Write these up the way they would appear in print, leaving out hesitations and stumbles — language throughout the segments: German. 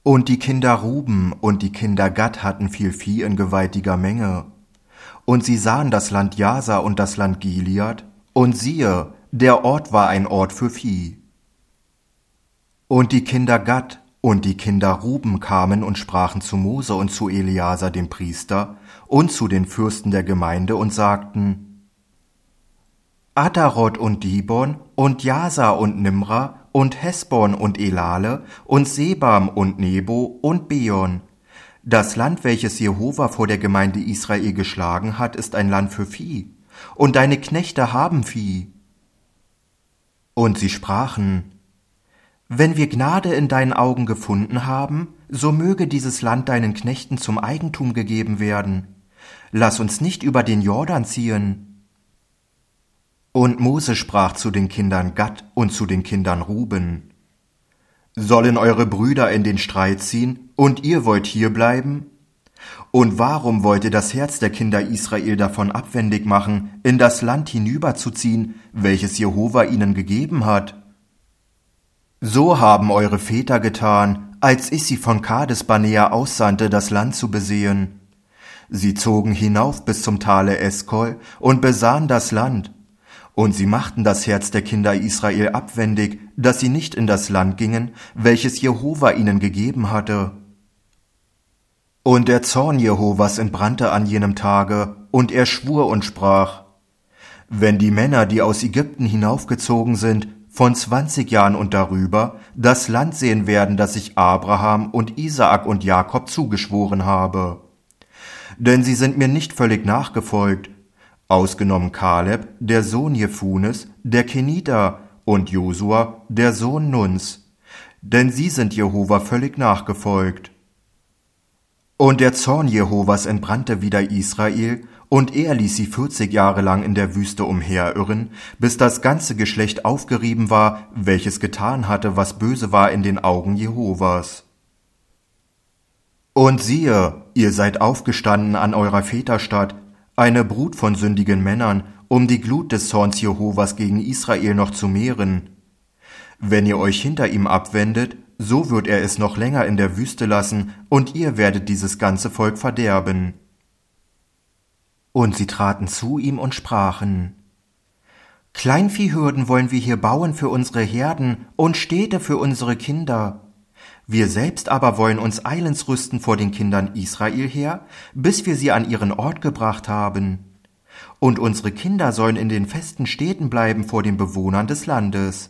Und die Kinder Ruben und die Kinder Gad hatten viel Vieh in gewaltiger Menge. Und sie sahen das Land Jasa und das Land Gilead, und siehe, der Ort war ein Ort für Vieh. Und die Kinder Gad und die Kinder Ruben kamen und sprachen zu Mose und zu Eleazar dem Priester und zu den Fürsten der Gemeinde und sagten: Atarot und Dibon und Jasa und Nimra und Hesbon und Elale und Sebam und Nebo und Beon. Das Land, welches Jehova vor der Gemeinde Israel geschlagen hat, ist ein Land für Vieh, und deine Knechte haben Vieh. Und sie sprachen: Wenn wir Gnade in deinen Augen gefunden haben, so möge dieses Land deinen Knechten zum Eigentum gegeben werden. Lass uns nicht über den Jordan ziehen. Und Mose sprach zu den Kindern Gad und zu den Kindern Ruben: Sollen eure Brüder in den Streit ziehen, und ihr wollt hier bleiben? Und warum wollt ihr das Herz der Kinder Israel davon abwendig machen, in das Land hinüberzuziehen, welches Jehova ihnen gegeben hat? So haben eure Väter getan, als ich sie von Kades Barnea aussandte, das Land zu besehen. Sie zogen hinauf bis zum Tale Eskol und besahen das Land. Und sie machten das Herz der Kinder Israel abwendig, dass sie nicht in das Land gingen, welches Jehova ihnen gegeben hatte. Und der Zorn Jehovas entbrannte an jenem Tage, und er schwur und sprach: Wenn die Männer, die aus Ägypten hinaufgezogen sind, von 20 Jahren und darüber, das Land sehen werden, das ich Abraham und Isaak und Jakob zugeschworen habe. Denn sie sind mir nicht völlig nachgefolgt, ausgenommen Kaleb, der Sohn Jefunes, der Keniter, und Josua, der Sohn Nuns, denn sie sind Jehova völlig nachgefolgt. Und der Zorn Jehovas entbrannte wider Israel, und er ließ sie 40 Jahre lang in der Wüste umherirren, bis das ganze Geschlecht aufgerieben war, welches getan hatte, was böse war in den Augen Jehovas. Und siehe, ihr seid aufgestanden an eurer Väterstadt, eine Brut von sündigen Männern, um die Glut des Zorns Jehovas gegen Israel noch zu mehren. Wenn ihr euch hinter ihm abwendet, so wird er es noch länger in der Wüste lassen, und ihr werdet dieses ganze Volk verderben. Und sie traten zu ihm und sprachen: Kleinviehhürden wollen wir hier bauen für unsere Herden und Städte für unsere Kinder. Wir selbst aber wollen uns eilends rüsten vor den Kindern Israel her, bis wir sie an ihren Ort gebracht haben. Und unsere Kinder sollen in den festen Städten bleiben vor den Bewohnern des Landes.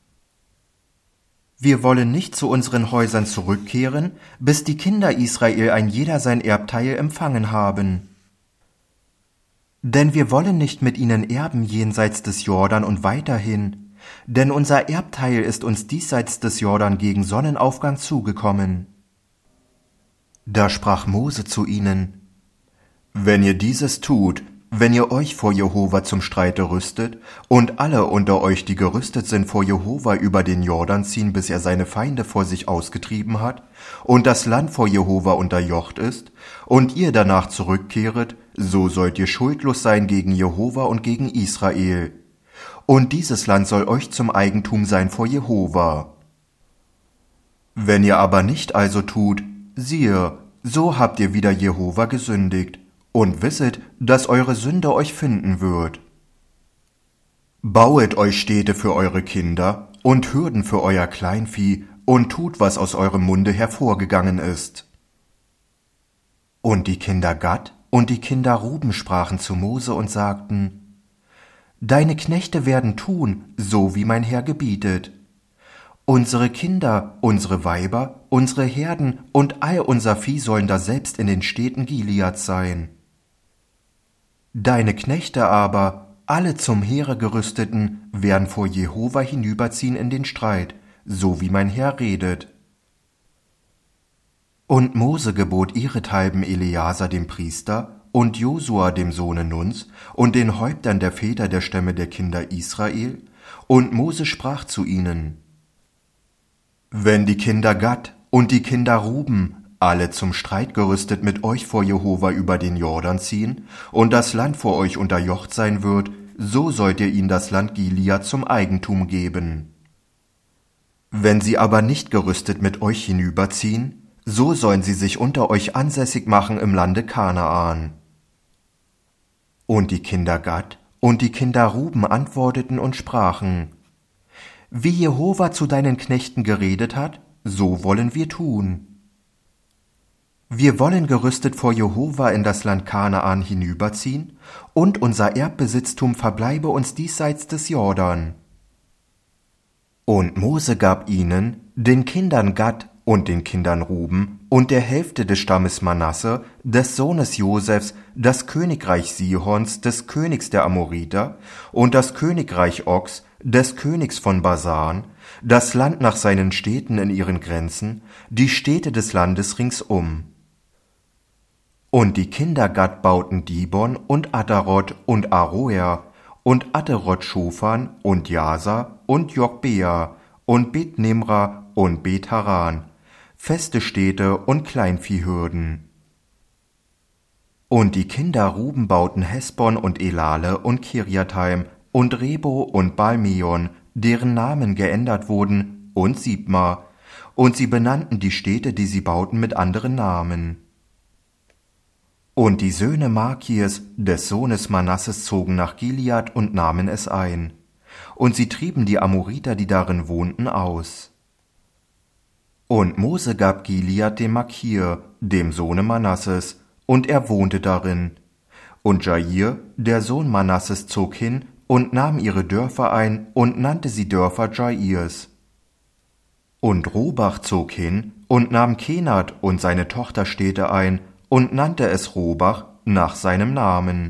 Wir wollen nicht zu unseren Häusern zurückkehren, bis die Kinder Israel ein jeder sein Erbteil empfangen haben. Denn wir wollen nicht mit ihnen erben jenseits des Jordan und weiterhin, denn unser Erbteil ist uns diesseits des Jordan gegen Sonnenaufgang zugekommen. Da sprach Mose zu ihnen: Wenn ihr dieses tut, wenn ihr euch vor Jehova zum Streite rüstet, und alle unter euch, die gerüstet sind vor Jehova, über den Jordan ziehen, bis er seine Feinde vor sich ausgetrieben hat, und das Land vor Jehova unterjocht ist, und ihr danach zurückkehret, so sollt ihr schuldlos sein gegen Jehova und gegen Israel. Und dieses Land soll euch zum Eigentum sein vor Jehova. Wenn ihr aber nicht also tut, siehe, so habt ihr wider Jehova gesündigt, und wisset, dass eure Sünde euch finden wird. Bauet euch Städte für eure Kinder und Hürden für euer Kleinvieh und tut, was aus eurem Munde hervorgegangen ist. Und die Kinder Gad und die Kinder Ruben sprachen zu Mose und sagten: Deine Knechte werden tun, so wie mein Herr gebietet. Unsere Kinder, unsere Weiber, unsere Herden und all unser Vieh sollen daselbst in den Städten Gileads sein. Deine Knechte aber, alle zum Heere gerüsteten, werden vor Jehova hinüberziehen in den Streit, so wie mein Herr redet. Und Mose gebot ihrethalben Eleazar dem Priester und Josua dem Sohne Nuns und den Häuptern der Väter der Stämme der Kinder Israel, und Mose sprach zu ihnen: Wenn die Kinder Gad und die Kinder Ruben alle zum Streit gerüstet mit euch vor Jehova über den Jordan ziehen und das Land vor euch unterjocht sein wird, so sollt ihr ihnen das Land Gilead zum Eigentum geben. Wenn sie aber nicht gerüstet mit euch hinüberziehen, So sollen sie sich unter euch ansässig machen im Lande Kanaan. Und die Kinder Gad und die Kinder Ruben antworteten und sprachen: Wie Jehova zu deinen Knechten geredet hat, so wollen wir tun. Wir wollen gerüstet vor Jehova in das Land Kanaan hinüberziehen, und unser Erbbesitztum verbleibe uns diesseits des Jordan. Und Mose gab ihnen, den Kindern Gad und den Kindern Ruben und der Hälfte des Stammes Manasse, des Sohnes Josefs, das Königreich Sihons, des Königs der Amoriter, und das Königreich Ogs, des Königs von Basan, das Land nach seinen Städten in ihren Grenzen, die Städte des Landes ringsum. Und die Kinder Gad bauten Dibon und Atarot und Aroer und Atarot Schofan und Jasa und Jogbea und Bet Nimra und Bet Haran, feste Städte und Kleinviehhürden. Und die Kinder Ruben bauten Hesbon und Elale und Kirjatheim und Rebo und Balmeon, deren Namen geändert wurden, und Sibma, und sie benannten die Städte, die sie bauten, mit anderen Namen. Und die Söhne Makirs, des Sohnes Manasses, zogen nach Gilead und nahmen es ein. Und sie trieben die Amoriter, die darin wohnten, aus. Und Mose gab Gilead dem Makir, dem Sohne Manasses, und er wohnte darin. Und Jair, der Sohn Manasses, zog hin und nahm ihre Dörfer ein und nannte sie Dörfer Jairs. Und Robach zog hin und nahm Kenat und seine Tochterstädte ein und nannte es Robach nach seinem Namen.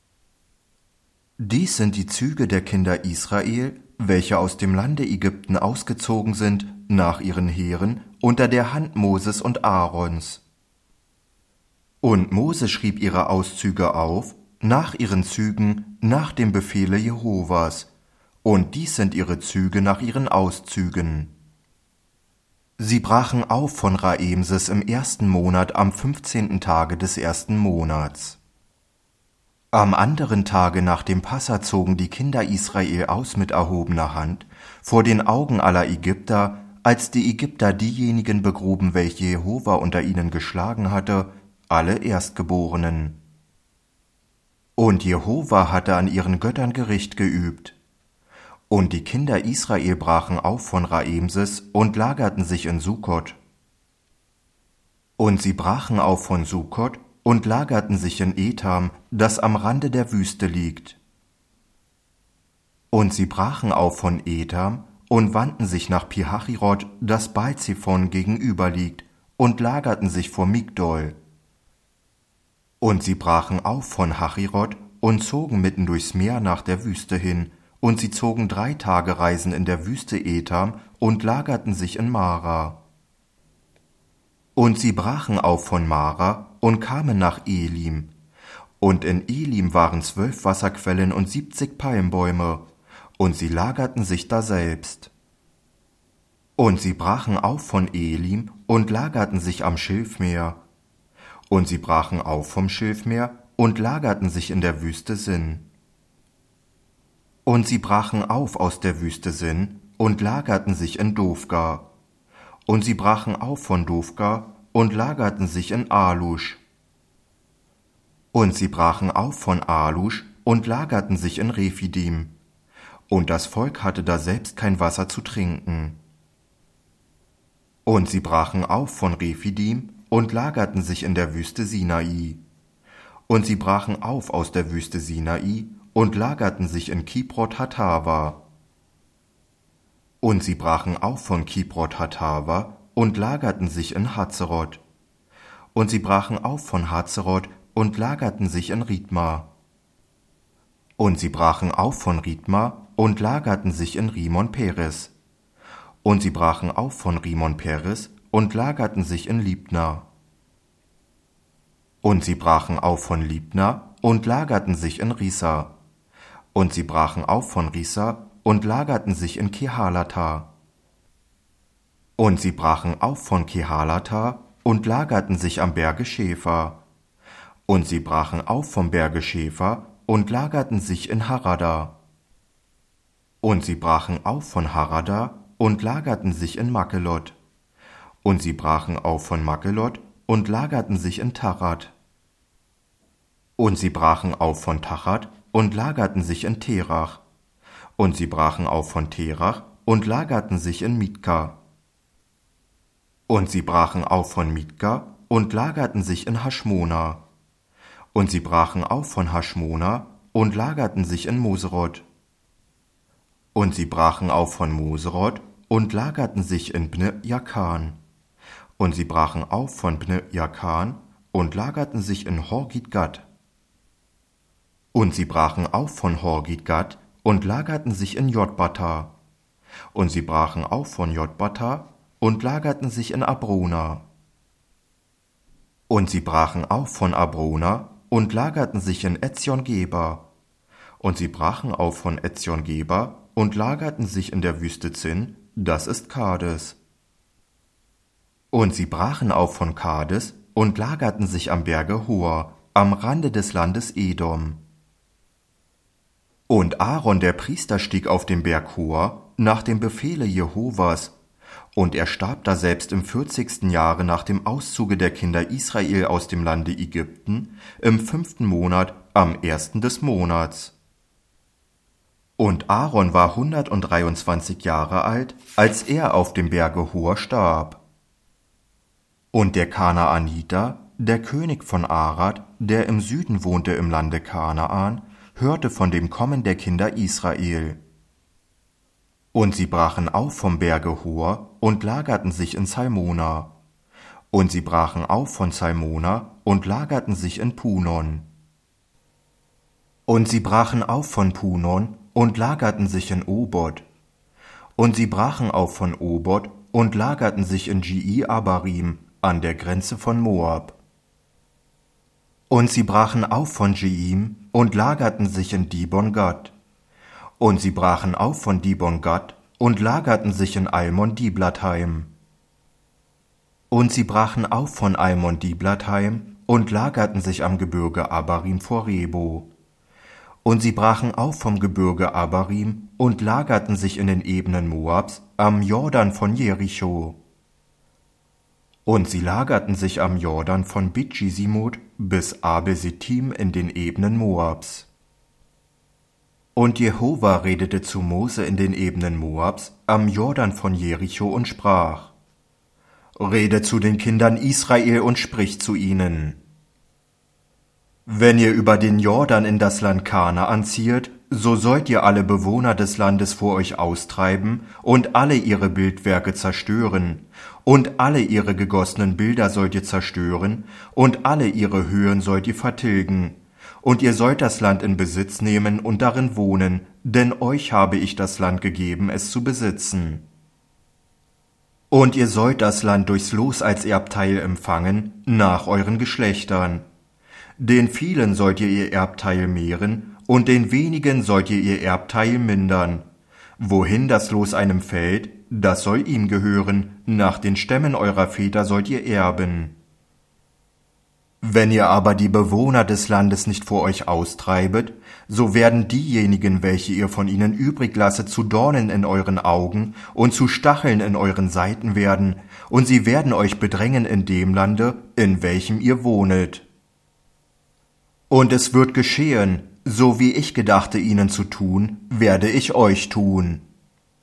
Dies sind die Züge der Kinder Israel, welche aus dem Lande Ägypten ausgezogen sind, nach ihren Heeren, unter der Hand Moses und Aarons. Und Mose schrieb ihre Auszüge auf, nach ihren Zügen, nach dem Befehle Jehovas, und dies sind ihre Züge nach ihren Auszügen. Sie brachen auf von Raemses im 1. Monat am 15. Tage des 1. Monats. Am anderen Tage nach dem Passa zogen die Kinder Israel aus mit erhobener Hand, vor den Augen aller Ägypter, als die Ägypter diejenigen begruben, welche Jehova unter ihnen geschlagen hatte, alle Erstgeborenen. Und Jehova hatte an ihren Göttern Gericht geübt. Und die Kinder Israel brachen auf von Raemses und lagerten sich in Sukkot. Und sie brachen auf von Sukkot und lagerten sich in Etam, das am Rande der Wüste liegt. Und sie brachen auf von Etam und wandten sich nach Pi-Hachirot, das Baal-Zephon gegenüber liegt, und lagerten sich vor Migdol. Und sie brachen auf von Hachirot und zogen mitten durchs Meer nach der Wüste hin, und sie zogen 3 Tage Reisen in der Wüste Etam und lagerten sich in Mara. Und sie brachen auf von Mara und kamen nach Elim. Und in Elim waren 12 Wasserquellen und 70 Palmbäume, und sie lagerten sich daselbst. Und sie brachen auf von Elim und lagerten sich am Schilfmeer. Und sie brachen auf vom Schilfmeer und lagerten sich in der Wüste Sin. Und sie brachen auf aus der Wüste Sin und lagerten sich in Dofga. Und sie brachen auf von Dofga und lagerten sich in Alusch. Und sie brachen auf von Alusch und lagerten sich in Rephidim. Und das Volk hatte daselbst kein Wasser zu trinken. Und sie brachen auf von Rephidim und lagerten sich in der Wüste Sinai. Und sie brachen auf aus der Wüste Sinai und lagerten sich in Kibrot Hatava. Und sie brachen auf von Kibrot Hatava und lagerten sich in Hazeroth. Und sie brachen auf von Hazeroth und lagerten sich in Ritma. Und sie brachen auf von Ritma und lagerten sich in Rimon Peres. Und sie brachen auf von Rimon Peres und lagerten sich in Libna. Und sie brachen auf von Libna und lagerten sich in Risa. Und sie brachen auf von Risa und lagerten sich in Kehalata. Und sie brachen auf von Kehalata und lagerten sich am Berge Schäfer. Und sie brachen auf vom Berge Schäfer und lagerten sich in Harada. Und sie brachen auf von Harada und lagerten sich in Makhelot. Und sie brachen auf von Makhelot und lagerten sich in Tachat. Und sie brachen auf von Tachat und lagerten sich in Terach. Und sie brachen auf von Terach und lagerten sich in Mitka. Und sie brachen auf von Mitka und lagerten sich in Haschmona. Und sie brachen auf von Haschmona und lagerten sich in Moserot. Und sie brachen auf von Moserot und lagerten sich in Bne Jakan. Und sie brachen auf von Bne Jakan und lagerten sich in Hor-Gidgad. Und sie brachen auf von Hor-Gidgad und lagerten sich in Jotbata. Und sie brachen auf von Jotbata und lagerten sich in Abrona. Und sie brachen auf von Abrona und lagerten sich in Ezion-Geber. Und sie brachen auf von Ezion-Geber und lagerten sich in der Wüste Zin, das ist Kades. Und sie brachen auf von Kades und lagerten sich am Berge Hor, am Rande des Landes Edom. Und Aaron der Priester stieg auf den Berg Hor nach dem Befehle Jehovas, und er starb daselbst im 40. Jahre nach dem Auszuge der Kinder Israel aus dem Lande Ägypten, im 5. Monat, am 1. des Monats. Und Aaron war 123 Jahre alt, als er auf dem Berge Hor starb. Und der Kanaaniter, der König von Arad, der im Süden wohnte im Lande Kanaan, hörte von dem Kommen der Kinder Israel. Und sie brachen auf vom Berge Hor und lagerten sich in Salmona. Und sie brachen auf von Salmona und lagerten sich in Punon. Und sie brachen auf von Punon und lagerten sich in Obot. Und sie brachen auf von Obot und lagerten sich in Jei-Abarim, an der Grenze von Moab. Und sie brachen auf von Jeim und lagerten sich in Dibon-Gad. Und sie brachen auf von Dibon-Gad und lagerten sich in Almon-Diblatheim. Und sie brachen auf von Almon-Diblatheim und lagerten sich am Gebirge Abarim vor Rebo. Und sie brachen auf vom Gebirge Abarim und lagerten sich in den Ebenen Moabs am Jordan von Jericho. Und sie lagerten sich am Jordan von Bet-Jesimot bis Abel-Sittim in den Ebenen Moabs. Und Jehova redete zu Mose in den Ebenen Moabs am Jordan von Jericho und sprach: Rede zu den Kindern Israel und sprich zu ihnen: Wenn ihr über den Jordan in das Land Kanaan zieht, so sollt ihr alle Bewohner des Landes vor euch austreiben und alle ihre Bildwerke zerstören, und alle ihre gegossenen Bilder sollt ihr zerstören, und alle ihre Höhen sollt ihr vertilgen. Und ihr sollt das Land in Besitz nehmen und darin wohnen, denn euch habe ich das Land gegeben, es zu besitzen. Und ihr sollt das Land durchs Los als Erbteil empfangen, nach euren Geschlechtern. Den vielen sollt ihr Erbteil mehren, und den wenigen sollt ihr Erbteil mindern. Wohin das Los einem fällt, das soll ihm gehören, nach den Stämmen eurer Väter sollt ihr erben. Wenn ihr aber die Bewohner des Landes nicht vor euch austreibet, so werden diejenigen, welche ihr von ihnen übrig lasset, zu Dornen in euren Augen und zu Stacheln in euren Seiten werden, und sie werden euch bedrängen in dem Lande, in welchem ihr wohnet. Und es wird geschehen, so wie ich gedachte ihnen zu tun, werde ich euch tun.